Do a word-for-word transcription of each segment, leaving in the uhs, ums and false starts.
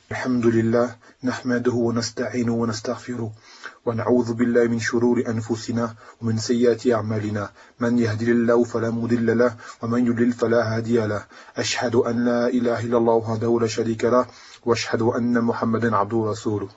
الحمد لله نحمده ونستعينه ونستغفره ونعوذ بالله من شرور أنفسنا ومن سيئات أعمالنا من يهدي الله فلا مضل له ومن يضلل فلا هادي له أشهد أن لا إله إلا الله وحده لا شريك له وأشهد أن محمدا عبده ورسوله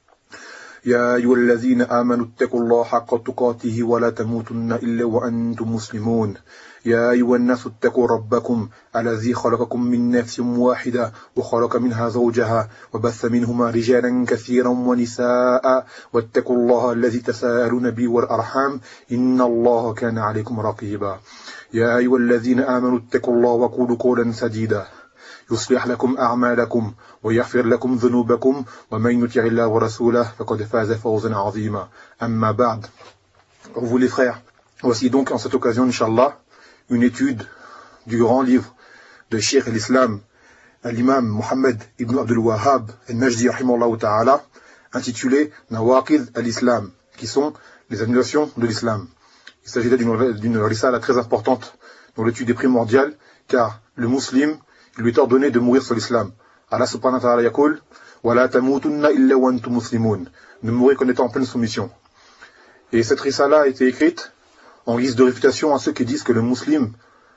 يا أيها الذين آمنوا اتقوا الله حق تقاته ولا تموتن إلا وأنتم مسلمون يا أيها الناس اتقوا ربكم الذي خلقكم من نفس واحدة وخلق منها زوجها وبث منهما رجالا كثيرا ونساء واتقوا الله الذي تساءلون به والأرحام إن الله كان عليكم رقيبا يا أيها الذين آمنوا اتقوا الله وقولوا قولا سديدا يصلح لكم أعمالكم ويغفر لكم ذنوبكم ومن يطع الله ورسوله فقد فاز فوزا عظيما أما بعد. Vous les frères, voici donc en cette occasion, Inch'Allah, une étude du grand livre de Cheikh l'Islam, l'imam Mohammed ibn Abdul Wahhab al-Najdi rahimahullah ta'ala, intitulé Nawaqid al-Islam, qui sont les annulations de l'islam. Il s'agit là d'une risala très importante dont l'étude est primordiale, car le musulman, il lui est ordonné de mourir sur l'islam. Allah subhanahu wa ta'ala yaqul wa la tamutunna illa wa antum muslimun, ne mourir qu'en étant en pleine soumission. Et cette risala a été écrite en guise de réfutation à ceux qui disent que le musulman,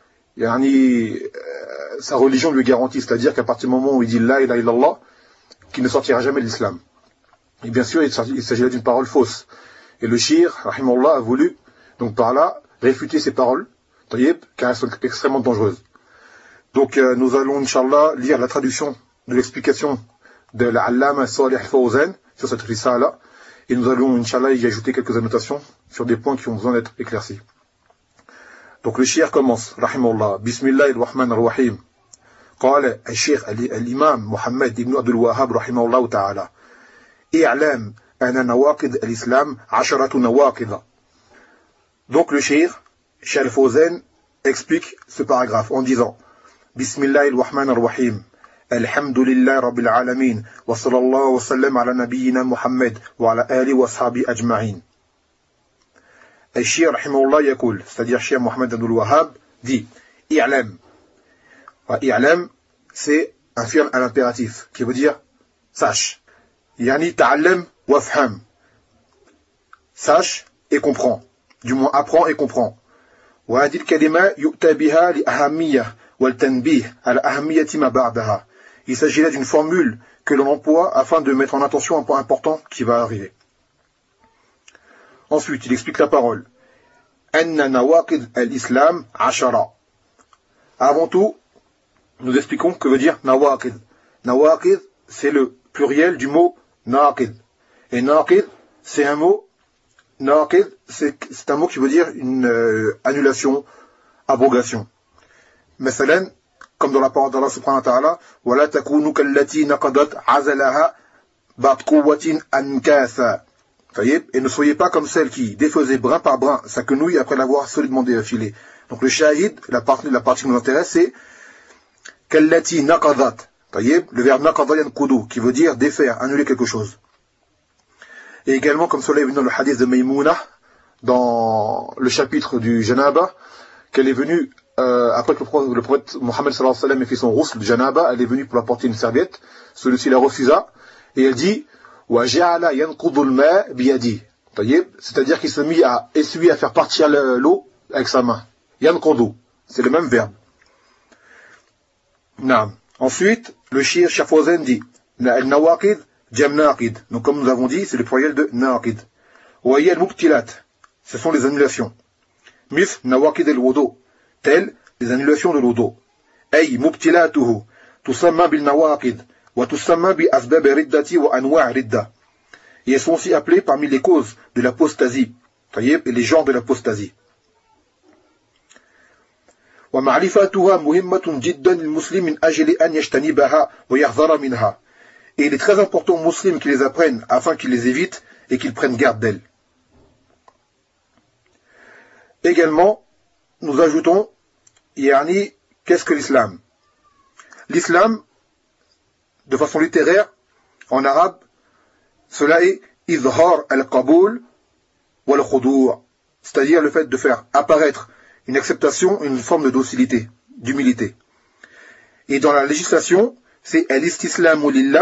yani, euh, sa religion lui garantit, c'est-à-dire qu'à partir du moment où il dit la ilaha illallah, qu'il ne sortira jamais de l'islam. Et bien sûr, il s'agit là d'une parole fausse. Et le shir, rahimahullah, a voulu, donc par là, réfuter ces paroles, car elles sont extrêmement dangereuses. Donc euh, nous allons, Inch'Allah, lire la traduction de l'explication de l'Allama Salih Fawzan sur cette risala, et nous allons, Inch'Allah, y ajouter quelques annotations sur des points qui ont besoin d'être éclaircis. Donc le shir commence, rahimahullah, Bismillahirrahmanirrahim. قال الشيخ الإمام محمد بن عبد الوهاب رحمه الله تعالى اعلم أن نواقض الإسلام عشرة نواقض. Donc le shir, Cheikh Fawzan, explique ce paragraphe en disant Bismillahirrahmanirrahim. Alhamdulillah Rabbil Alamin. Wa sallallahu wa sallam ala nabiyyina Muhammad wa ala ali wa ashabi ajma'in. Et Cheikh rahimahullah yaqul, c'est-à-dire Cheikh Mohammed Abdul Wahhab dit I'lam. I'lam, c'est un fi'l à l'impératif qui veut dire sache. Yani ta'allam wa fham. Sache et comprends. Du moins apprends et comprends. Wa hadhihi al-kalima yu'ta biha li ahamiyah. Il s'agit là d'une formule que l'on emploie afin de mettre en attention un point important qui va arriver. Ensuite, il explique la parole. Avant tout, nous expliquons que veut dire nawaqid. Nawaqid, c'est le pluriel du mot naqid. Et naqid, c'est un mot, naqid, c'est un mot qui veut dire une euh, annulation, abrogation. مثلا comme dans la parole d'Allah subhanahu wa ta'ala ولا تكونوا كالتي نقضت عزلها بعد قوة أنكاثا. Et ne soyez pas comme celle qui défaisait brin par brin sa quenouille après l'avoir solidement défilée. Donc le shahid, la partie, la partie qui nous intéresse, c'est كالتي نقضت. Le verbe نقض ينقض qui veut dire défaire, annuler quelque chose. Et également comme cela est venu dans le hadith de Maïmouna dans le chapitre du Janaba, qu'elle est venue Euh, après que le prophète, le prophète Mohammed sallallahu alayhi wa sallam ait fait son rousse, le janaba, elle est venue pour apporter une serviette, celui-ci la refusa, et elle dit, وَجَعَلَ يَنْقُضُ الْمَاء بِيَدِهِ, c'est-à-dire qu'il se mit à essuyer, à faire partir l'eau avec sa main. يَنْقُضُ, c'est le même verbe. Naam. Ensuite, le shir Cheikh Fawzan dit, al-nawaqid, jam naqid, donc comme nous avons dit, c'est le pluriel de naqid. وَهِيَ الْمُبْتِلَات, ce sont les annulations. مثل nawaqid al-wudu, telles les annulations de l'odo. أي مبتلاته تسمى بالنواقض وتسمى بأسباب الردة وأنواع الردة. Et elles sont aussi appelées parmi les causes de l'apostasie, et les genres de l'apostasie. ومعرفتها مهمة جدا للمسلم من أجل أن يجتنبها ويحذر منها. Et il est très important aux musulmans qu'ils les apprennent afin qu'ils les évitent et qu'ils prennent garde d'elles. Également, nous ajoutons Yani, qu'est-ce que l'islam? L'islam, de façon littéraire, en arabe, cela est izhar al-qaboul wal-khudu', c'est-à-dire le fait de faire apparaître une acceptation, une forme de docilité, d'humilité. Et dans la législation, c'est al-istislamu lillah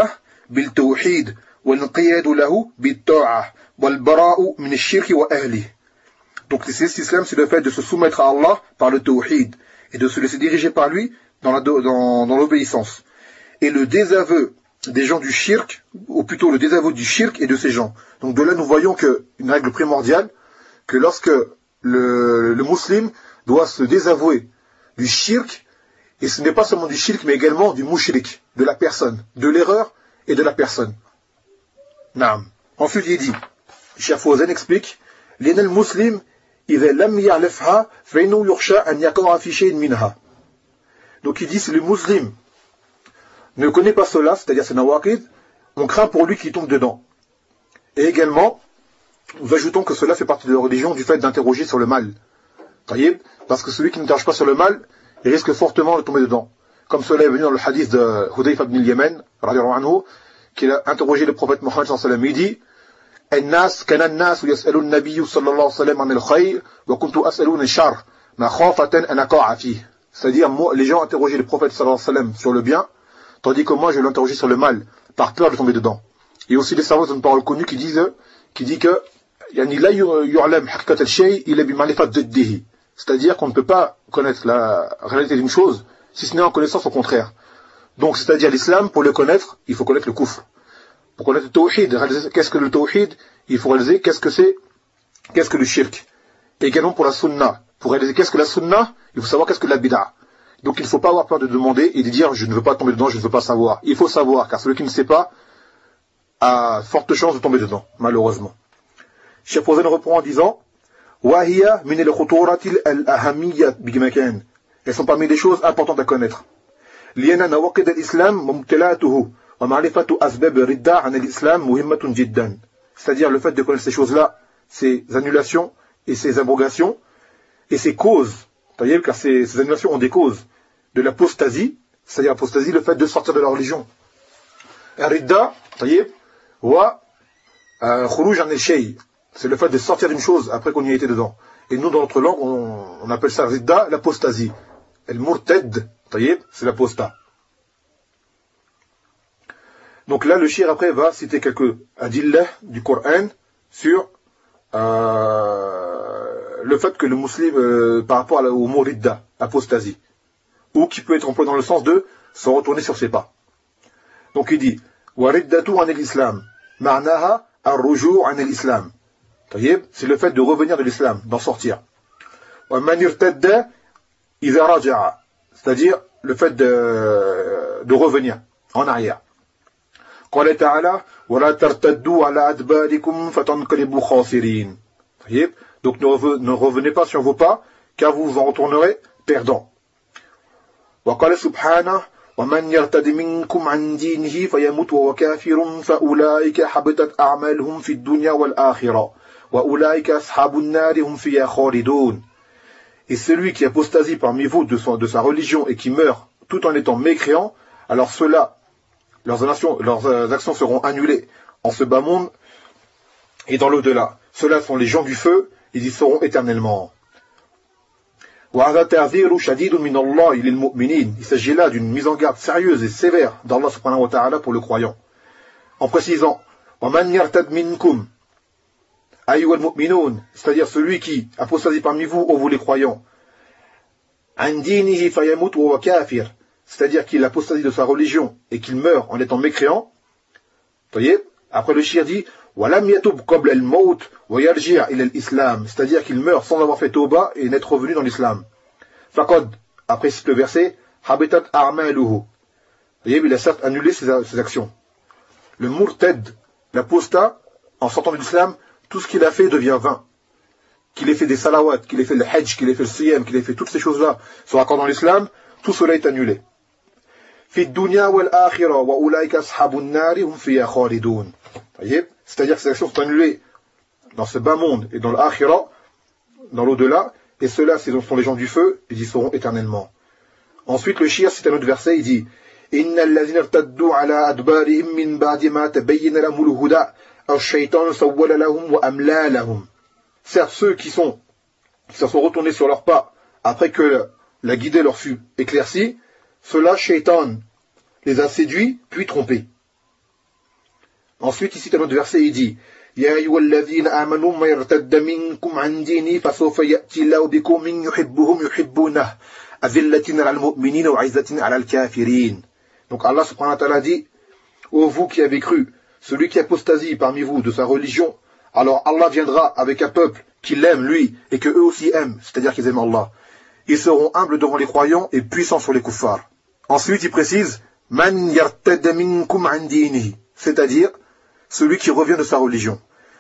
بالتوحيد والانقياد له بالطاعة والبراء من الشرك وأهله. Donc l'islam, c'est le fait de se soumettre à Allah par le tawhid et de se laisser diriger par lui dans, la, dans, dans l'obéissance. Et le désaveu des gens du shirk, ou plutôt le désaveu du shirk et de ces gens. Donc de là, nous voyons que une règle primordiale, que lorsque le, le musulman doit se désavouer du shirk, et ce n'est pas seulement du shirk, mais également du mushrik, de la personne, de l'erreur et de la personne. Naam. Ensuite, il dit, Cheikh Fawzan explique, لأن المسلم إذا لم يعرفها فإنه يخشى أن يقع في شيء منها. Donc il dit, si le musulman ne connaît pas cela, c'est-à-dire c'est nawaqid, on craint pour lui qu'il tombe dedans. Et également, nous ajoutons que cela fait partie de la religion du fait d'interroger sur le mal. Parce que celui qui n'interroge pas sur le mal, il risque fortement de tomber dedans. Comme cela est venu dans le hadith de Hudayfa ibn al-Yaman, qu'il a interrogé le prophète Mohammed sallallahu alayhi wa sallam, il dit, الناس كان الناس يسألون النبي صلى الله عليه وسلم عن الخير وكنت أسألون الشر مخافة أن أقع فيه. C'est-à-dire, moi, les gens interrogeaient le prophète sallallahu alayhi wa sallam sur le bien, tandis que moi je l'interrogeais sur le mal, par peur de tomber dedans. Et aussi les savants ont une parole connue qui disent, qui dit que يعني لا يعلم حقيقة الشيء إلا بمعرفة ضده. C'est-à-dire qu'on ne peut pas connaître la réalité d'une chose si ce n'est en connaissance au contraire. Donc, c'est-à-dire l'islam, pour le connaître, il faut connaître le kufr. Pour connaître le tawhid, réaliser qu'est-ce que le tawhid, il faut réaliser qu'est-ce que c'est, qu'est-ce que le shirk. Et également pour la sunna. Pour réaliser qu'est-ce que la sunna, il faut savoir qu'est-ce que la bid'a. Donc il ne faut pas avoir peur de demander et de dire je ne veux pas tomber dedans, je ne veux pas savoir. Il faut savoir, car celui qui ne sait pas a forte chance de tomber dedans, malheureusement. Cheikh Fawzan reprend en disant وَهِيَ مِنَ الْخُطُورَةِ الْأَهَمِيَّةِ بِمَكَانٍ. Elles sont parmi les choses importantes à connaître. لِأَنَّ نَوَاقِضَ الْإِسْلَامِ وَمُبْتِلَاتُهُ وَمَعْرِفَةُ أَسْبَابِ الرِّدَّةِ عَنِ الْإِسْلَامِ مُهِمَّةٌ جِدًّا. C'est-à-dire le fait de connaître ces choses-là, ces annulations et ces abrogations et ces causes, c'est-à-dire car ces, ces annulations ont des causes de l'apostasie, c'est-à-dire l'apostasie, le fait de sortir de la religion. Ridda, c'est-à-dire wa khuruj an al-shay, c'est le fait de sortir d'une chose après qu'on y a été dedans. Et nous, dans notre langue, on, on appelle ça ridda, l'apostasie. El-murtad, c'est l'apostat. Donc là, le shir après va citer quelques adillah du Coran sur euh, le fait que le musulman, euh, par rapport au mot ridda, apostasie, ou qui peut être employé dans le sens de se retourner sur ses pas. Donc il dit wa riddatu an al-islam, ma'naha ar-ruju' an al-islam. C'est le fait de revenir de l'islam, d'en sortir. Wa man irtadda idha raja'a, c'est-à-dire le fait de, de revenir en arrière. قال تعالى ولا ترتدوا على أدباركم فتنقلبوا خاسرين. Donc ne revenez pas sur vos pas car vous vous en retournerez perdants. وقال سبحانه ومن يرتد منكم عن دينه فيمت وهو كافر فأولئك حبطت أعمالهم في الدنيا والآخرة وأولئك أصحاب النار هم فيها خالدون. Et celui qui apostasie parmi vous de, son, de sa religion et qui meurt tout en étant mécréant, alors ceux-là, leurs actions, leurs actions seront annulées en ce bas monde et dans l'au-delà. Ceux-là sont les gens du feu, ils y seront éternellement. Il s'agit là d'une mise en garde sérieuse et sévère d'Allah subhanahu wa ta'ala pour le croyant. En précisant, c'est-à-dire celui qui apostasie parmi vous, ô vous les croyants, c'est-à-dire qu'il apostasie de sa religion et qu'il meurt en étant mécréant. Voyez, après le shir dit c'est-à-dire qu'il meurt sans avoir fait tauba et n'être revenu dans l'islam. Faqad, après le verset, habitat a'maluhu. Voyez, il a certes annulé ses, ses actions. Le murtad, l'apostat, en sortant de l'islam, tout ce qu'il a fait devient vain. Qu'il ait fait des salawats, qu'il ait fait le hajj, qu'il ait fait le siyam, qu'il ait fait toutes ces choses-là, sont accord dans l'islam, tout cela est annulé. C'est-à-dire que ces actions sont annulées dans ce bas monde et dans l'akhira, dans l'au-delà, et ceux-là, ce sont les gens du feu, ils y seront éternellement. Ensuite, le shir, c'est un autre verset, il dit certes, ceux qui sont, qui se sont retournés sur leurs pas après que la guidée leur fut éclaircie, cela, Shaitan, les a séduits, puis trompés. Ensuite, ici, dans notre verset, il dit Ya ayyuhalladhina amanu ma yartadda minkum an dini fasawfa ya'ti Allahu biqawmin yuhibbuhum yuhibbunah azillatin 'alal mu'minina wa 'izzatin 'alal kafirin. Donc Allah subhanahu wa ta'ala dit ô vous qui avez cru, celui qui apostasie parmi vous de sa religion, alors Allah viendra avec un peuple qui l'aime lui et que eux aussi aiment, c'est-à-dire qu'ils aiment Allah. Ils seront humbles devant les croyants et puissants sur les kuffars. Ensuite, il précise Man yartadda minkum an dinihi, c'est-à-dire celui qui revient de sa religion.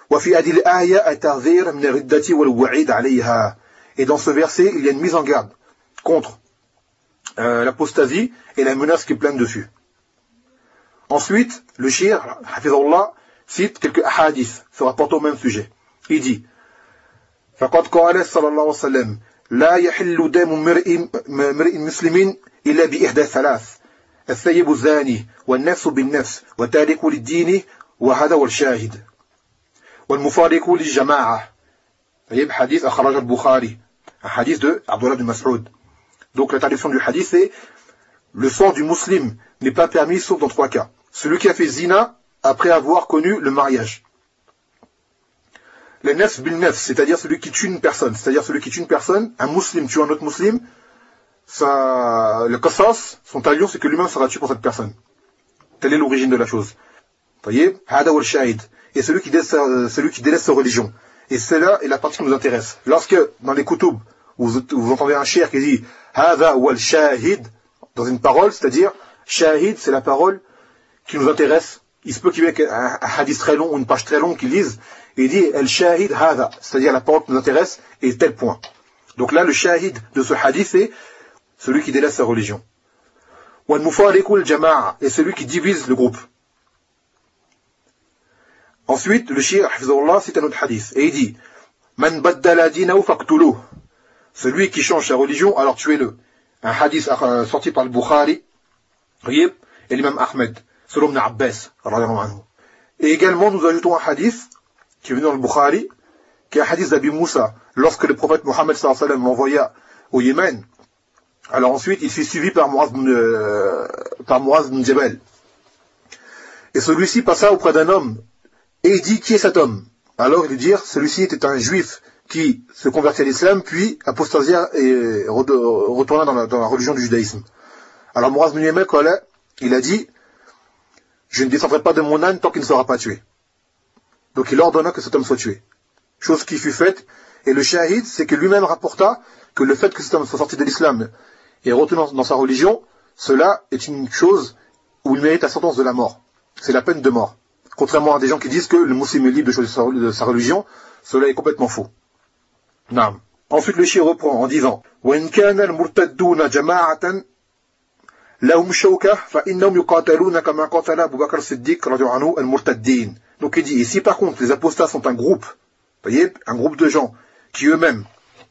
Et dans ce verset, il y a une mise en garde contre euh, l'apostasie et la menace qui plane dessus. Ensuite, le shir, hafizallah, cite quelques hadiths se rapportant au même sujet. Il dit فَقَدْ قَالَ صلى الله عليه وسلم لا يحل دم امرئ مسلم إلا بإحدى ثلاث الثيب الزاني والنفس بالنفس وتارك للدين وهذا هو الشاهد والمفارق للجماعة. Hadith أخرج البخاري, un hadith de Abdullah bin Mas'ud. Donc la traduction du hadith c'est le sang du musulman n'est pas permis sauf dans trois cas. Celui qui a fait zina après avoir connu le mariage. Le nefs bil nefs, c'est-à-dire celui qui tue une personne, c'est-à-dire celui qui tue une personne, un musulman tue un autre musulman, ça, le qasas, son talion, c'est que lui-même sera tué pour cette personne. Telle est l'origine de la chose. Voyez, hada wal shahid, et celui qui délaisse, celui qui délaisse sa religion. Et cela est la partie qui nous intéresse. Lorsque dans les kutub vous, vous entendez un shir qui dit hada wal shahid dans une parole, c'est-à-dire shahid, c'est la parole qui nous intéresse. Il se peut qu'il y ait un, un hadith très long ou une page très longue qui lise et il dit el shahid hada, c'est-à-dire la parole qui nous intéresse et tel point. Donc là, le shahid de ce hadith c'est celui qui délaisse sa religion. Wal mufariqu al jama'a, et celui qui divise le groupe. Ensuite, le shir, hafizahullah, c'est un autre hadith. Et il dit, Man baddala dinahu faqtuluh. Celui qui change sa religion, alors tuez-le. Un hadith euh, sorti par le Bukhari, et l'imam Ahmed, selon Ibn Abbas, radiyallahu anhu. Et également, nous ajoutons un hadith, qui est venu dans le Bukhari, qui est un hadith d'Abi Moussa, lorsque le prophète Mohammed sallallahu alayhi wa sallam l'envoya au Yémen. Alors ensuite, il fut suivi par Muaz bin, euh, par Muaz bin Jabal. Et celui-ci passa auprès d'un homme, et il dit, qui est cet homme? Alors il lui dit, celui-ci était un juif qui se convertit à l'islam, puis apostasia et retourna dans la, dans la religion du judaïsme. Alors Muaz bin Jabal, il a dit, je ne descendrai pas de mon âne tant qu'il ne sera pas tué. Donc il ordonna que cet homme soit tué. Chose qui fut faite, et le shahid, c'est que lui-même rapporta que le fait que cet homme soit sorti de l'islam et retourné dans, dans sa religion, cela est une chose où il mérite la sentence de la mort. C'est la peine de mort. Contrairement à des gens qui disent que le musulman est libre de choisir sa, de sa religion, cela est complètement faux. Naam. Ensuite le shir reprend en disant وَإِنْ كَانَ الْمُرْتَدُّونَ جَمَاعَةً لَهُمْ شَوْكَةٌ فَإِنَّهُمْ يُقَاتَلُونَ كَمَا قَاتَلَ أَبُو بَكْرَ الصِّدِّيقُ رَضِيَ اللَّهُ عَنْهُ الْمُرْتَدِّينَ. Donc il dit, et si par contre les apostats sont un groupe, voyez, un groupe de gens qui eux-mêmes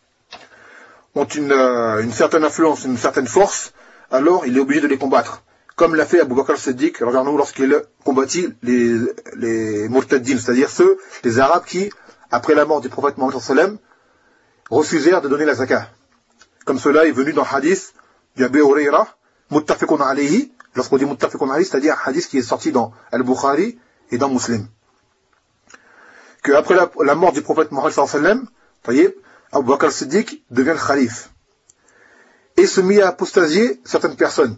ont une, euh, une certaine influence, une certaine force, alors il est obligé de les combattre. Comme l'a fait Abu Bakr al-Siddiq, regardons lorsqu'il combattit les, les murtaddin, c'est-à-dire ceux, les Arabes qui, après la mort du prophète Mohammed sallallahu alayhi wa sallam, refusèrent de donner la zakat. Comme cela est venu dans le hadith du Abu Huraira, muttafiqun alayhi, lorsqu'on dit muttafiqun alayhi, c'est-à-dire un hadith qui est sorti dans Al-Bukhari et dans Muslim. Que après la, la mort du prophète Mohammed sallallahu alayhi wa sallam, voyez, Abu Bakr al-Siddiq devient le calife. Et se mit à apostasier certaines personnes.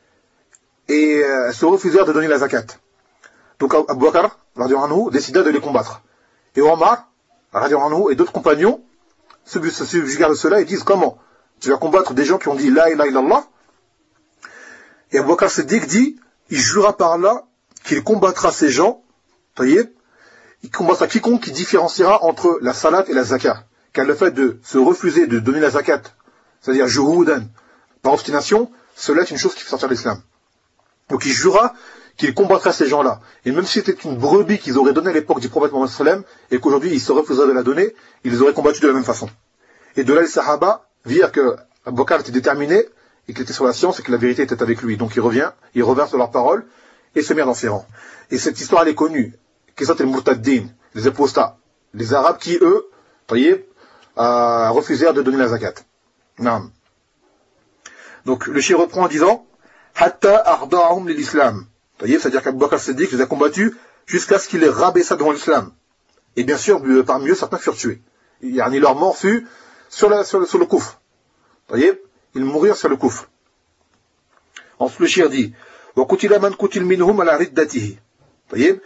Et euh, se refusèrent de donner la zakat. Donc Abu Bakr, radiyallahu anhu, décida de les combattre. Et Omar, radiyallahu anhu, et d'autres compagnons se subjuguèrent de cela et disent, comment tu vas combattre des gens qui ont dit la ilaha illallah? Et Abu Bakr Siddiq dit, il jura par là qu'il combattra ces gens, voyez, il combattra quiconque qui différenciera entre la salat et la zakat. Car le fait de se refuser de donner la zakat, c'est-à-dire juhoudan, par obstination, cela est une chose qui fait sortir l'islam. Donc il jura qu'il combattrait ces gens-là. Et même si c'était une brebis qu'ils auraient donnée à l'époque du prophète Mohammed sallallahu alayhi wa sallam, et qu'aujourd'hui ils se refuseraient de la donner, ils les auraient combattus de la même façon. Et de là les Sahaba virent que Abu Bakr était déterminé, et qu'il était sur la science, et que la vérité était avec lui. Donc il revient, il revient sur leurs paroles, et se met dans ses rangs. Et cette histoire elle est connue. Qu'est-ce que c'est les murtaddin, les apostats, les Arabes qui, eux, voyez, euh, refusèrent de donner la zakat. Naam. Donc le shir reprend en disant Hatta arda'ahum l'islam. C'est-à-dire qu'Abu Bakr Siddiq les a combattus jusqu'à ce qu'il les rabaissa devant l'islam. Et bien sûr, parmi eux, certains furent tués. Yani, leur mort fut sur, la, sur, le, sur le koufr. Vous voyez, ils moururent sur le koufr. Ensuite, le shir dit, وَقُتِلَ مَنْ قُتِلْ مِنْهُمْ عَلَى رِدَّتِهِ. Vous voyez,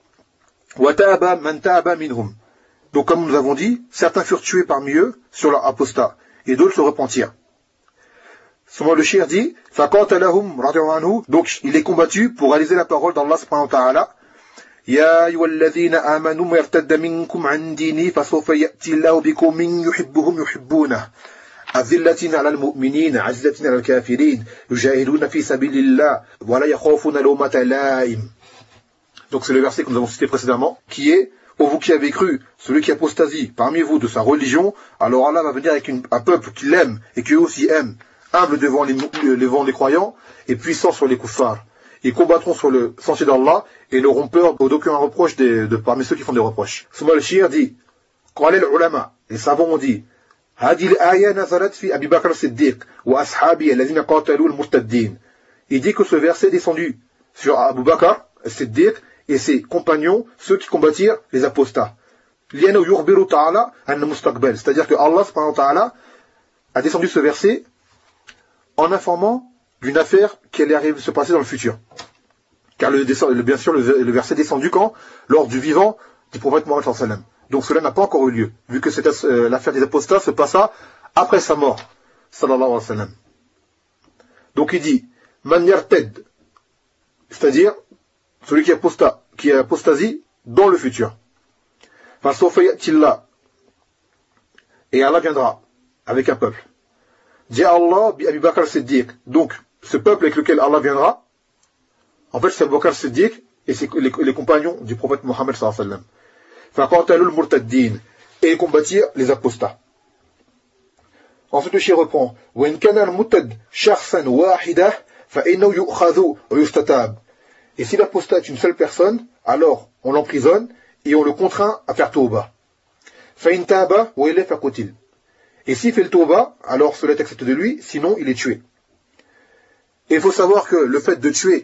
وَتَابَ مَنْ تَابَ مِنْهُمْ. Donc, comme nous avons dit, certains furent tués parmi eux sur leur apostat, et d'autres se repentirent. Souvent le shir dit, فَقَاتَلَهُمْ رَضِيَ عَنْهُ. Donc, il est combattu pour réaliser la parole d'Allah subhanahu wa ta'ala. يَا أَيُّهَا الَّذِينَ آمَنُوا مَا يَرْتَدَّ مِنْكُمْ عَنْ دِينِهِ فَسَوْفَ يَأْتِي اللَّهُ بِقَوْمٍ يُحِبُّهُمْ يُحِبُّونَهُ أذلة على المؤمنين عزة على الكافرين يجاهدون في سبيل الله ولا يخافون لومة لائم. Donc c'est le verset que nous avons cité précédemment, qui est, ô vous qui avez cru, celui qui apostasie parmi vous de sa religion, alors Allah va venir avec une, un peuple qui l'aime et qui eux aussi aime, humble devant les, devant les croyants et puissant sur les kuffars. Ils combattront sur le sentier d'Allah et n'auront peur d'aucun reproche de, de parmi ceux qui font des reproches. Souma le shir dit, قال العلماء, les savants ont dit, هذه الآية نزلت في أبي بكر الصديق وأصحابه الذين قاتلوا المرتدين. Il dit que ce verset est descendu sur Abu Bakr al-Siddiq et ses compagnons, ceux qui combattirent les apostats. لأنه يخبر تعالى عن المستقبل. C'est-à-dire que Allah subhanahu wa ta'ala a descendu ce verset en informant d'une affaire qui allait arriver, se passer dans le futur. Car le, le, bien sûr, le, le verset est descendu quand? Lors du vivant du prophète Mohammed sallallahu alayhi wa sallam. Donc cela n'a pas encore eu lieu, vu que cette, euh, l'affaire des apostats se passa après sa mort, sallallahu alayhi wa sallam. Donc il dit, man yarted, c'est-à-dire celui qui aposta, qui apostasie dans le futur. Fa sawfa ya'tillah, et Allah viendra avec un peuple. Dit Allah bi Abi Bakr al-Siddiq. Donc ce peuple avec lequel Allah viendra, en fait c'est Abu Bakr al-Siddiq et c'est les, les compagnons du prophète Mohammed sallallahu alayhi wa sallam. فَقَاتَلُوا الْمُرْتَدِّينَ, et combattirent les apostats. Ensuite le shir reprend, وَإِنْ كَانَ الْمُرْتَدْ شَخْصًا وَاحِدًا فَإِنَّهُ يُؤْخَذُ وَيُسْتَتَابُ. Et si l'apostat est une seule personne, alors on l'emprisonne et on le contraint à faire tauba. فَإِنْ تَابَ وَإِلَّا فَقُتِلْ. Et s'il fait le tauba, alors cela est accepté de lui, sinon il est tué. Et il faut savoir que le fait de tuer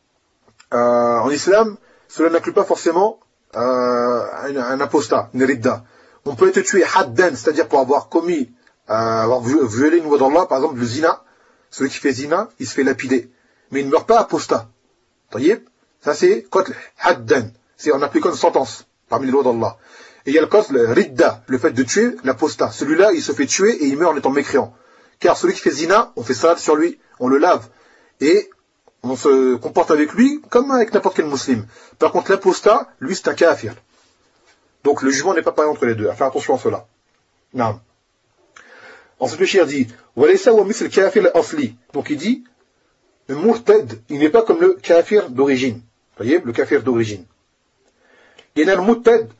euh, en islam, cela n'inclut pas forcément Euh, un, un apostat, une ridda. On peut être tué haddan, c'est-à-dire pour avoir commis, euh, avoir violé une loi d'Allah, par exemple le zina. Celui qui fait zina, il se fait lapider. Mais il ne meurt pas apostat. Voyez, ça c'est qatl haddan. C'est en appliquant une sentence parmi les lois d'Allah. Et il y a le qatl ridda, le fait de tuer l'apostat. Celui-là, il se fait tuer et il meurt en étant mécréant. Car celui qui fait zina, on fait salat sur lui, on le lave. Et on se comporte avec lui comme avec n'importe quel musulman. Par contre, l'apostat, lui, c'est un kafir. Donc, le jugement n'est pas pareil entre les deux. À faire attention à cela. Non. Ensuite, le shir dit, وَلَيْسَ وَمِثْلِ الْكَافِرِ الْأَصْلِ. Donc, il dit, le murtad, il n'est pas comme le kafir d'origine. Vous voyez, le kafir d'origine. Il y a le murtad,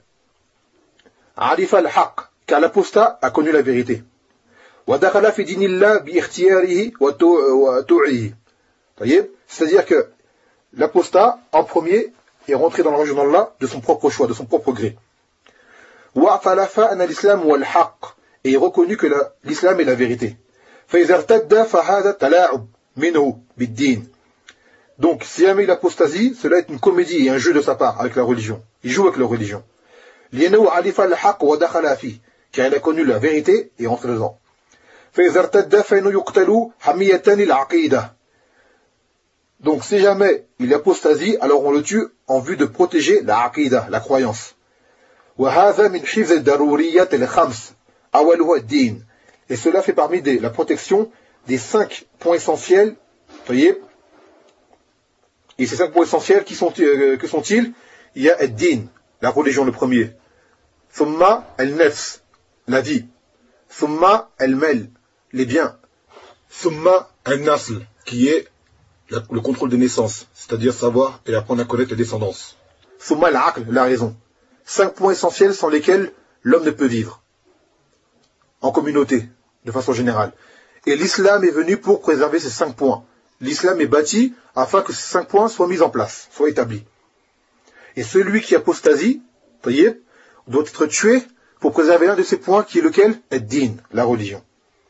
عَرِفَ الْحَقِّ, car l'apostat a connu la vérité. وَدَخَلَ فِي دِينِ اللَّهِ بِإِخْتِيَارِهِ وَتُوعِهِ. Voyez, c'est-à-dire que l'apostat, en premier, est rentré dans la religion d'Allah de son propre choix, de son propre gré. Et est reconnu que la, l'islam est la vérité. Donc, si jamais il apostasie, cela est une comédie et un jeu de sa part avec la religion. Il joue avec la religion. Car il a connu la vérité et est rentré dedans. Donc, si jamais il apostasie, alors on le tue en vue de protéger la aqidah, la croyance. Et cela fait parmi des, la protection des cinq points essentiels. Voyez. Et ces cinq points essentiels, qui sont, euh, que sont-ils? Il y a ad-din, la religion, le premier. Thumma al-nafs, la vie. Thumma al-mal, les biens. Thumma al-nasl, qui est La, le contrôle des naissances, c'est-à-dire savoir et apprendre à connaître les descendances. Thumma al-aql, la raison. Cinq points essentiels sans lesquels l'homme ne peut vivre. En communauté, de façon générale. Et l'islam est venu pour préserver ces cinq points. L'islam est bâti afin que ces cinq points soient mis en place, soient établis. Et celui qui apostasie, voyez, doit être tué pour préserver un de ces points qui est lequel? Ad-din, la religion.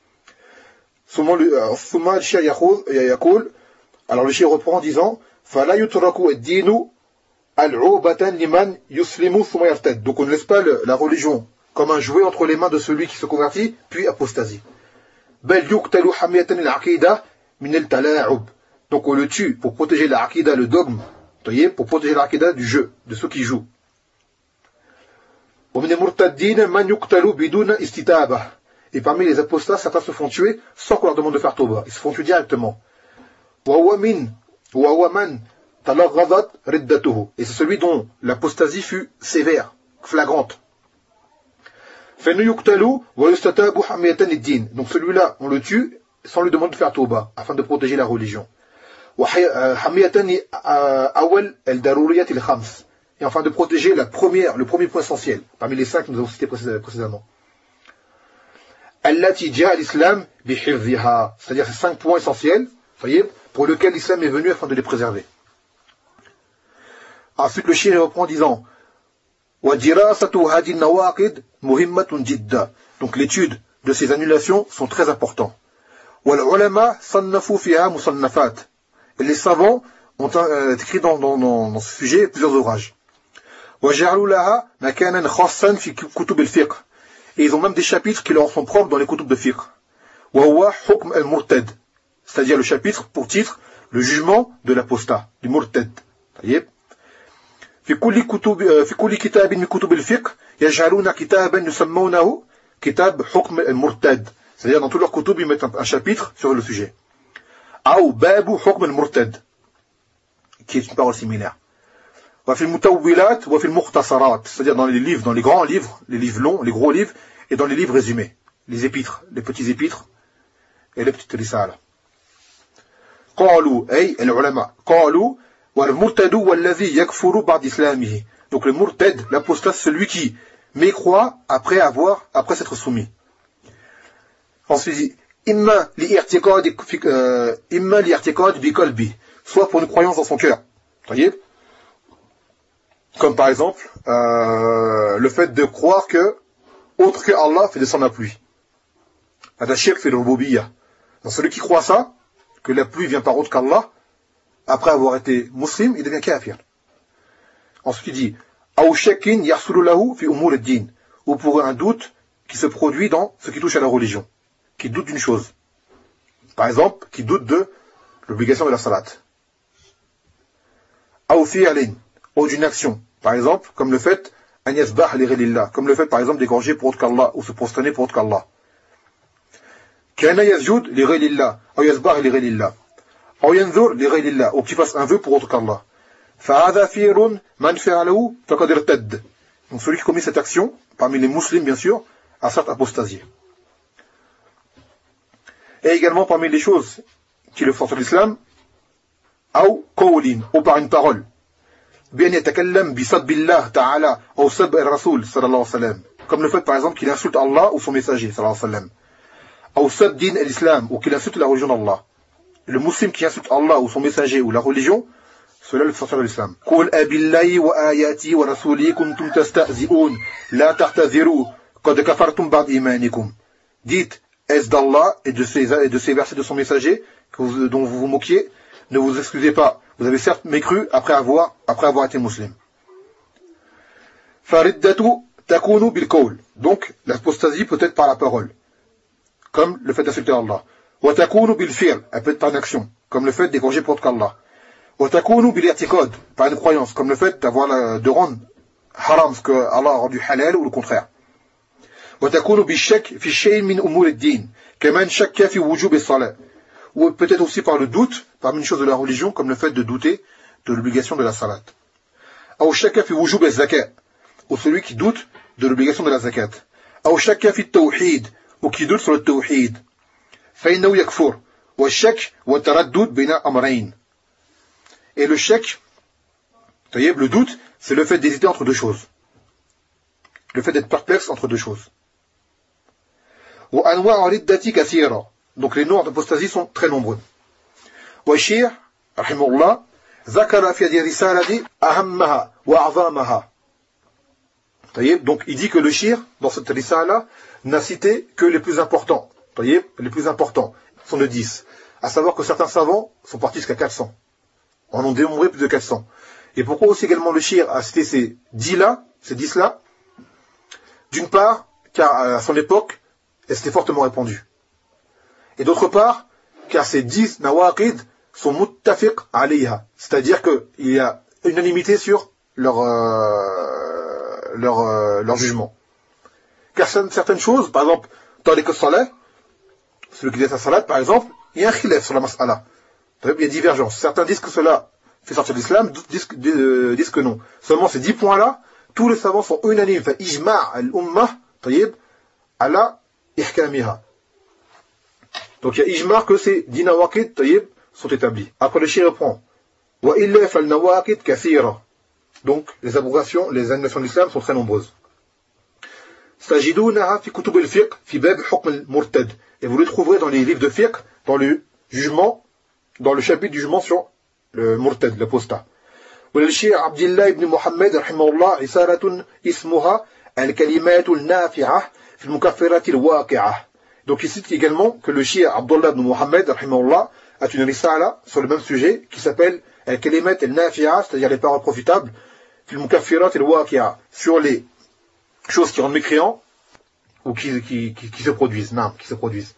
Thumma al-shir yaqul. Alors le shir reprend en disant, فَلَا يُتْرَكُ الدِّينُ Al-'ubatan liman yuslimu thumma yartad. Donc on ne laisse pas le, la religion comme un jouet entre les mains de celui qui se convertit, puis apostasie. Bal yuqtalu hamiyatan al-'aqida min al-tala'ub. Donc on le tue pour protéger la aqida, le dogme, pour protéger la aqida du jeu, de ceux qui jouent. Et parmi les apostats, certains se font tuer sans qu'on leur demande de faire tauba. Ils se font tuer directement. Et c'est celui dont l'apostasie fut sévère, flagrante. Donc celui-là, on le tue sans lui demander de faire tauba, afin de protéger la religion. Et enfin de protéger la première, le premier point essentiel, parmi les cinq que nous avons cités précédemment. C'est-à-dire ces cinq points essentiels, voyez, pour lesquels l'islam est venu afin de les préserver. Ensuite le shir reprend en disant donc les annulations sont très importantes. Et les savants ont euh, écrit dans, dans, dans, dans ce sujet plusieurs ouvrages. Et ils ont même des chapitres qui leur sont propres dans les kutub de fiqh. C'est-à-dire le chapitre pour titre le jugement de l'apostat, du murtad. في كل كتب في كل كتاب من كتب الفقه يجعلون كتابا يسمونه كتاب حكم المرتد. C'est-à-dire dans tous leurs kutub ils mettent un, un chapitre sur le sujet. أو باب حكم المرتد qui est une parole similaire. وفي المتولات وفي المختصرات, c'est-à-dire dans les livres, dans les grands livres, les livres longs, les gros livres, et dans les livres résumés, les épîtres, les petits épîtres et les petites risales. قالوا أي العلماء قالوا والمرتد والذي يكفر بعد إسلامه. Donc le murtad, l'apostat, celui qui mécroit après avoir, après s'être soumis. Ensuite, imma li'irtiqad imma li'irtiqad bi qalbi, soit pour une croyance dans son cœur. Voyez, comme par exemple euh, le fait de croire que autre que Allah fait descendre la pluie. Hada shirk fi al-rububiyyah. Donc celui qui croit ça, que la pluie vient par autre qu'Allah, après avoir été musulman, il devient kafir. Ensuite il dit aw shakkin yahsulu lahu fi umur ad-din, ou pour un doute qui se produit dans ce qui touche à la religion, qui doute d'une chose. Par exemple, qui doute de l'obligation de la salat. Aw fi'lin, ou d'une action. Par exemple, comme le fait an yasbah li ghayrillah, comme le fait par exemple d'égorger pour autre qu'Allah ou se prosterner pour autre qu'Allah. Kana yasjud li ghayrillah, aw yasbah li ghayrillah. Ou yanzur li ghayrillah, ou qui fasse un vœu pour autre qu'Allah. Fa'adha firun man fa'alahu faqad irtad. Donc celui qui commet cette action, parmi les musulmans bien sûr, a certes apostasié. Et également parmi les choses qui le font sur l'islam, ou qawlin, ou par une parole. Bien yatakallam bi sabbillah ta'ala ou sab al-rasul sallallahu alayhi wa sallam. Comme le fait par exemple qu'il insulte Allah ou son messager sallallahu alayhi wa sallam. Ou sab din al-islam, ou qu'il insulte la religion d'Allah. Le musulman qui insulte Allah ou son messager ou la religion, cela le sortir de l'islam. Qul abillahi wa ayati wa rasuli kuntum tastahzi'un la ta'tadhiru qad kafartum ba'd imanikum. Dites, est-ce d'Allah et de ses et de ses versets de son messager que vous, dont vous vous moquiez, ne vous excusez pas. Vous avez certes mécru après avoir après avoir été musulman. Fariddatu takunu bil qawl. Donc l'apostasie peut être par la parole, comme le fait d'insulter Allah. Wa takunu bil fi'l, elle peut être par une action, comme le fait d'égorger pour autre qu'Allah. Wa takunu bil i'tiqad, par une croyance, comme le fait d'avoir de rendre haram ce que Allah a rendu halal ou le contraire. Wa takunu bil shak fi shay'in min umur ad-din, kaman shakka fi wujub as-salat. Ou peut-être aussi par le doute, parmi une chose de la religion, comme le fait de douter de l'obligation de la salat. Ou shakka fi wujub az-zakat, ou celui qui doute de l'obligation de la zakat. Ou shakka fi at-tawhid, ou qui doute sur le tawhid. فإنه يكفر والشك والتردد بين أمرين. Et le shak, le doute, c'est le fait d'hésiter entre deux choses. Le fait d'être perplexe entre deux choses. وأنواع الردة كثيرة. Donc les noms d'apostasie sont très nombreux. والشيخ رحمه الله ذكر في هذه الرسالة أهمها وأعظمها. Donc il dit que le shir, dans cette risala, n'a cité que les plus importants. Voyez, les plus importants sont de dix. À savoir que certains savants sont partis jusqu'à quatre cents. En ont dénombré plus de quatre cents. Et pourquoi aussi également le shir a cité ces dix-là, ces dix-là? D'une part, car à son époque, elles étaient fortement répandues. Et d'autre part, car ces dix nawaqid sont muttafiq alayha, c'est-à-dire qu'il y a unanimité sur leur, euh, leur, euh, leur jugement. Car certaines choses, par exemple, dans les salat, celui qui dit sa salat, par exemple, il y a un khilaf sur la mas'ala. Il y a divergence. Certains disent que cela fait sortir de l'islam, d'autres disent, euh, disent que non. Seulement ces dix points-là, tous les savants sont unanimes. Fa ijma' al-ummah, tayyib, ala ihkamiha. Donc il y a ijma' que ces dix nawaqid, tayyib, sont établis. Après le shir reprend. Wa illa fal nawaqid kathira. Donc les abrogations, les annulations de l'islam sont très nombreuses. Stajidunaha fi kutub al-fiqh fi bab hukm al-murtad. Et vous les trouverez dans les livres de fiqh, dans le jugement, dans le chapitre du jugement sur le murtad, l'apostat. وللشيخ عبد الله بن محمد رحمه الله رسالة اسمها الكلمات النافعة في المكفرات الواقعة. Donc il cite également que le cheikh Abdullah ibn Muhammad rahimahullah a une risala sur le même sujet qui s'appelle al-kalimat al-nafi'a, c'est-à-dire les paroles profitables, fi al-mukaffirat al-waqi'a, sur les choses qui rendent mécréants ou qui, qui, qui, qui se produisent, non, qui se produisent.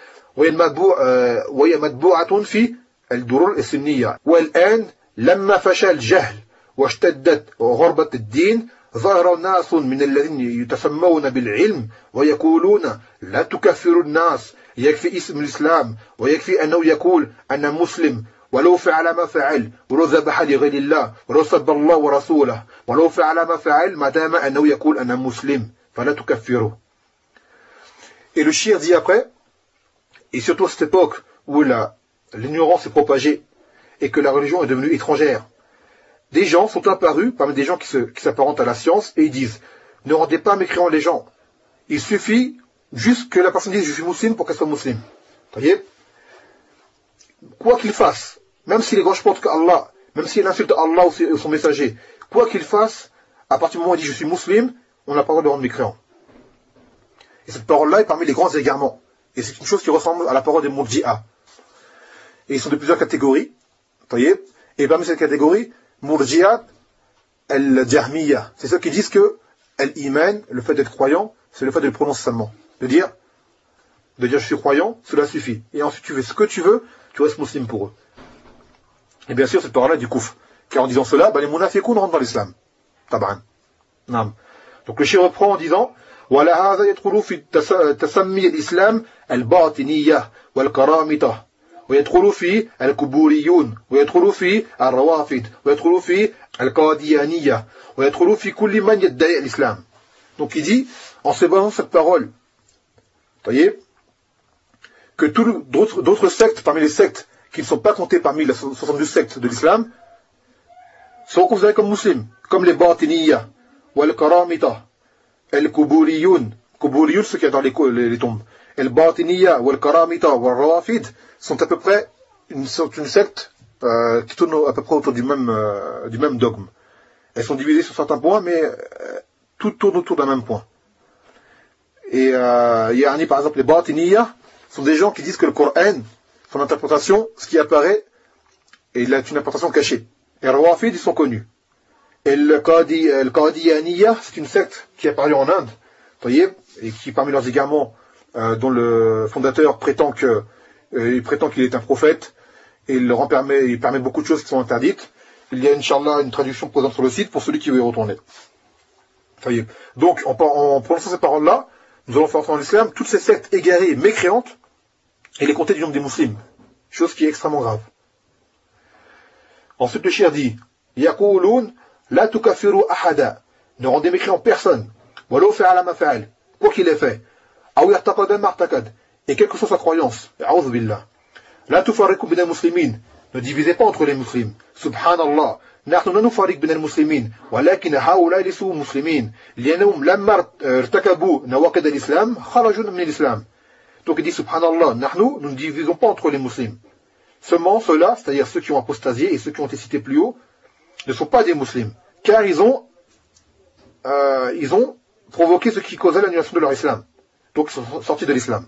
وهي مطبوعة في الدرور السنية. والآن لما فشى الجهل واشتدت غربة الدين ظهر ناس من الذين يتسمون بالعلم ويقولون لا تكفروا الناس، يكفي اسم الإسلام ويكفي أنه يقول أنا مسلم ولو فعل ما فعل، ولو ذبح لغير الله، ولو سب الله ورسوله، ولو فعل ما فعل ما دام أنه يقول أنا مسلم فلا تكفروا. Et le shir dit après, et surtout à cette époque où la, l'ignorance est propagée et que la religion est devenue étrangère, des gens sont apparus parmi des gens qui, se, qui s'apparentent à la science et ils disent ne rendez pas mécréants les gens, il suffit juste que la personne dise je suis musulman pour qu'elle soit musulmane. Vous voyez, quoi qu'il fasse, même s'il est gauche contre Allah, même s'il insulte Allah ou son messager, quoi qu'il fasse, à partir du moment où il dit je suis musulman, on n'a pas le droit de rendre mécréant. Et cette parole-là est parmi les grands égarements. Et c'est une chose qui ressemble à la parole des Murji'a. Et ils sont de plusieurs catégories. Vous voyez, et parmi cette catégorie, Murji'a, al-Jahmiya, c'est ceux qui disent que l'iman, le fait d'être croyant, c'est le fait de le prononcer seulement. De dire, de dire je suis croyant, cela suffit. Et ensuite tu fais ce que tu veux, tu restes musulman pour eux. Et bien sûr, cette parole-là est du koufr. Car en disant cela, ben, les munafiqoun rentrent dans l'islam. Taban. Nam. Donc le shir reprend en disant, وَلَهَذَا يَدْخُلُ فِي تَسَمِّي الْإِسْلَامِ الْبَاطِنِيَّةِ وَالْكَرَامِطَةِ ويدخل في الكبوريون ويدخل في الروافد ويدخل في القاديانية ويدخل في كل من يدعي الإسلام. Donc il dit, en se basant sur cette parole, vous voyez, que tout, d'autres, d'autres sectes, parmi les sectes qui ne sont pas comptées parmi les soixante-douze sectes de l'islam, sont considérées comme musulmans, comme les Batiniya, ou les Karamita, les Kuburiyun, Kuburiyun, ceux qui sont dans les, les, les tombes, les Batiniya, ou les Karamita, ou les Rawafid, sont à peu près une, une secte euh, qui tourne à peu près autour du même, euh, du même dogme. Elles sont divisées sur certains points, mais euh, tout tourne autour d'un même point. Et euh, yani, par exemple, les Batiniya sont des gens qui disent que le Coran, son interprétation, ce qui apparaît, il a une interprétation cachée. Et les Rawafid, ils sont connus. Et le Qadi, le Qadiyaniya, c'est une secte qui est apparue en Inde, vous voyez, et qui, parmi leurs égarements, euh, dont le fondateur prétend que euh, il prétend qu'il est un prophète, et il, leur permet, il permet beaucoup de choses qui sont interdites. Il y a, Inch'Allah, une traduction présente sur le site pour celui qui veut y retourner. Vous voyez. Donc, en, en prononçant ces paroles-là, nous allons faire entrer en islam toutes ces sectes égarées et mécréantes, et les compter du nombre des musulmans. Chose qui est extrêmement grave. Ensuite, le shir dit, Yaqouloun, la tukafiru ahada, ne rendez mécréant personne, walau fa'ala ma fa'al, quoi qu'il ait fait, aw yartaqada ma artaqad, et quelle que soit sa croyance, a'udhu billah, la tufarriqu bin al-muslimin, ne divisez pas entre les musulmans, subhanallah, نحن لا نفرق بين المسلمين ولكن هؤلاء ليسوا مسلمين لأنهم لما ارتكبوا نواقض الإسلام خرجوا من الإسلام. Donc il dit subhanallah, nous ne divisons pas entre les musulmans. Seulement ceux-là, c'est-à-dire ceux qui ont apostasié et ceux qui ont été cités plus haut, ne sont pas des musulmans, car ils ont, euh, ils ont provoqué ce qui causait l'annulation de leur islam. Donc ils sont sortis de l'islam.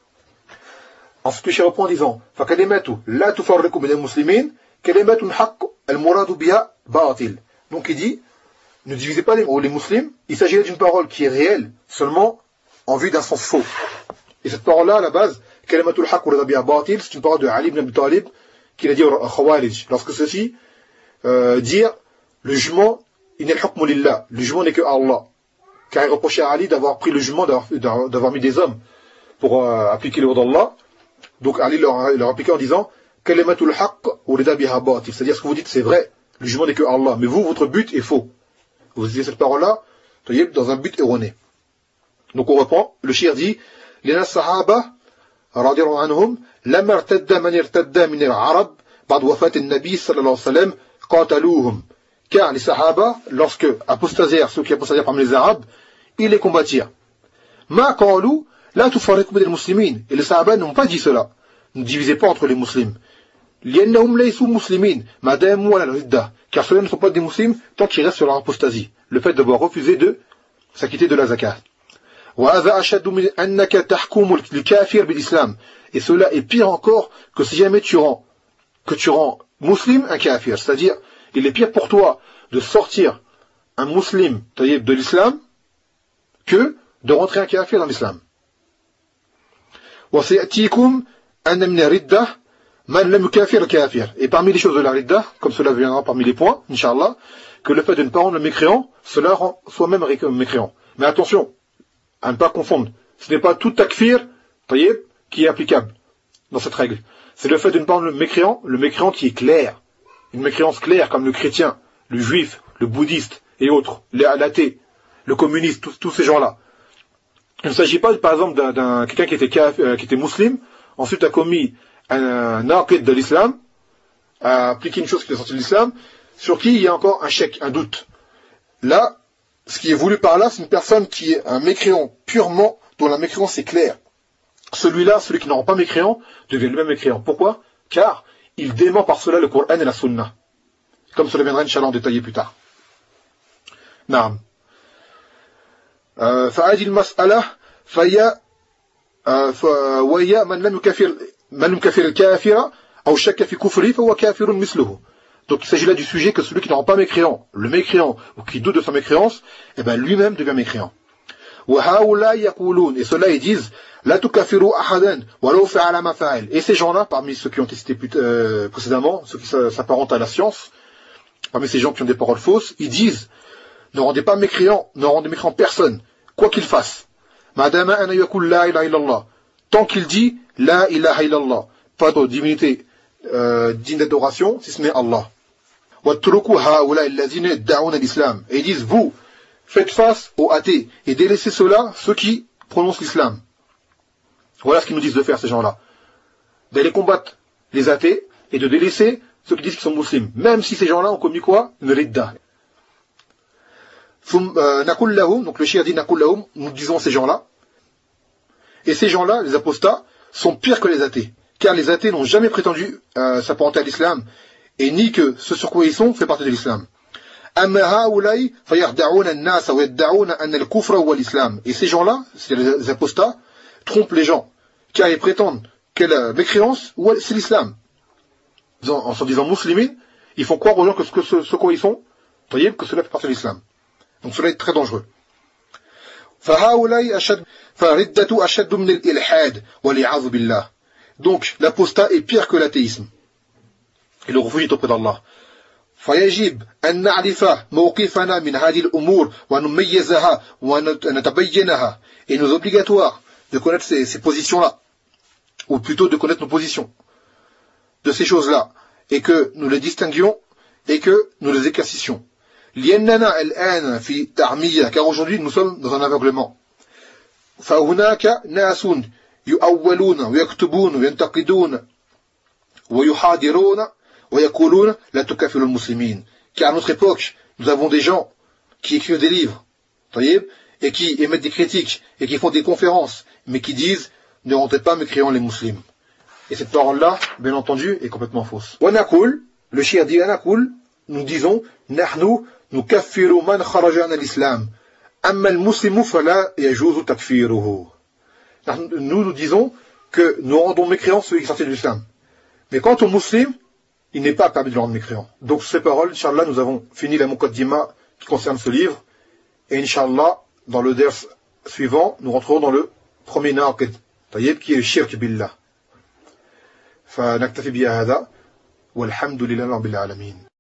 Ensuite le cheikh reprend en disant فَكَلِمَةُ لَا تُفَرِّقُ بين المسلمين كلمة حق المراد بها batil. Donc il dit, ne divisez pas les, les musulmans, il s'agit d'une parole qui est réelle, seulement en vue d'un sens faux. Et cette parole-là, à la base, kalimatul haq wa rida batil, c'est une parole de Ali ibn Abi Talib, qu'il a dit au Khawarij, lorsque ceci, euh, dire, le jugement, il n'est hukmu lillah, le jugement n'est que Allah. Car il reprochait à Ali d'avoir pris le jugement, d'avoir, d'avoir mis des hommes pour euh, appliquer les lois d'Allah. Donc Ali leur, leur a appliqué en disant, kalimatul haq wa rida batil, c'est-à-dire ce que vous dites c'est vrai, le jugement n'est que Allah, mais vous, votre but est faux. Vous utilisez cette parole-là, dans un but erroné. Donc on reprend, le shir dit, لأن الصحابة رضي الله عنهم لما ارتد من ارتد من العرب بعد وفاة النبي صلى الله عليه وسلم قاتلوهم. Car les Sahaba, lorsque apostasèrent ceux qui apostasèrent parmi les Arabes, ils les combattirent. ما قالوا لا تفرقوا بين المسلمين. Et les Sahaba n'ont pas dit cela. Ne divisez pas entre les musulmans. لأنهم ليسوا مسلمين ما داموا على الردة. Car ceux-là ne sont pas des musulmans tant qu'ils restent sur leur apostasie. Le fait d'avoir refusé de s'acquitter de la zakat. وهذا أشد من أنك تحكم الكافر بالإسلام. Et cela est pire encore que si jamais tu rends, que tu rends musulman un kafir. C'est-à-dire, il est pire pour toi de sortir un musulman de l'islam que de rentrer un kafir dans l'islam. وسيأتيكم أن من الردة من لم يكافر الكافر. Et parmi les choses de la ridda, comme cela viendra parmi les points, Inch'Allah, que le fait de ne pas rendre le mécréant, cela rend soi-même mécréant. Mais attention, à ne pas confondre. Ce n'est pas tout takfir qui est applicable dans cette règle. C'est le fait de ne pas rendre le mécréant, le mécréant qui est clair. Une mécréance claire comme le chrétien, le juif, le bouddhiste et autres, l'athée, le communiste, tous, tous ces gens-là. Il ne s'agit pas, par exemple, d'un, d'un quelqu'un qui était, euh, qui était musulman, ensuite a commis un aqid de l'islam, a appliqué une chose qui est sortie de l'islam, sur qui il y a encore un chèque, un doute. Là, ce qui est voulu par là, c'est une personne qui est un mécréant purement, dont la mécréance est claire. Celui-là, celui qui n'aura pas mécréant, devient lui-même mécréant. Pourquoi? Car il dément par cela le Coran et la Sunna. Comme cela viendra, Inch'Allah, en détailler plus tard. Naam. فهذه المسألة فهي وهي من لم يكفر من لم يكفر الكافر أو شك في كفره فهو كافر مثله. Donc il s'agit là du sujet que celui qui ne rend pas mécréant, le mécréant, ou qui doute de sa mécréance, eh ben lui-même devient mécréant. Et ceux-là ils disent La tukafiru ahadan walau fa'ala ma fa'al. Et ces gens-là, parmi ceux qui ont été cités euh, précédemment, ceux qui s'apparentent à la science, parmi ces gens qui ont des paroles fausses, ils disent ne rendez pas mécréant, ne rendez mécréant personne, quoi qu'il fasse. Madama ana yakul la ilaha illallah. Tant qu'il dit la ilaha illallah, pas de divinité euh, digne d'adoration, si ce n'est Allah. Et ils disent, vous, faites face aux athées et délaissez ceux-là, ceux qui prononcent l'islam. Voilà ce qu'ils nous disent de faire, ces gens-là. D'aller combattre les athées et de délaisser ceux qui disent qu'ils sont musulmans. Même si ces gens-là ont commis quoi? Une ridda. Donc le shia dit nakullahum, nous disons ces gens-là. Et ces gens-là, les apostats, sont pires que les athées. Car les athées n'ont jamais prétendu euh, s'apparenter à l'islam, et ni que ce sur quoi ils sont fait partie de l'islam. Et ces gens-là, c'est les apostats, trompent les gens, car ils prétendent que la mécréance, c'est l'islam. En se disant musulmans, ils font croire aux gens que ce, que ce, ce quoi ils sont, que cela fait partie de l'islam. Donc cela est très dangereux. Donc l'apostat est pire que l'athéisme. Et le refuge est auprès d'Allah. فيجب أن نعرف موقفنا من هذه الأمور ونميزها ونتبينها. Et il nous est obligatoire de connaître ces, ces positions-là, ou plutôt de connaître nos positions de ces choses-là, et que nous les distinguions et que nous les éclaircissions. لأننا الآن في تعمية, car aujourd'hui nous sommes dans un aveuglement. فهناك ناس يؤولون ويكتبون وينتقدون ويحاضرون ويقولون لا تكفروا المسلمين. Car à notre époque, nous avons des gens qui écrivent des livres, et qui émettent des critiques, et qui font des conférences, mais qui disent ne rentrez pas mécréants les musulmans. Et cette parole-là, bien entendu, est complètement fausse. Wanakul, le shia dit Wanakul, nous disons Nahnu nukaffiru man kharaja an al-islam. Amma al-muslimu fala yajuzu takfiruhu. Nous nous disons que nous rendons mécréants ceux qui sortent de l'islam. Mais quant aux musulmans, il n'est pas permis de le rendre mécréant. Donc, ces paroles, Inch'Allah, nous avons fini la Muqaddima qui concerne ce livre. Et Inch'Allah, dans le ders suivant, nous rentrerons dans le premier naqid, qui est le shirk billah. فنكتفي بهذا والحمد لله رب العالمين.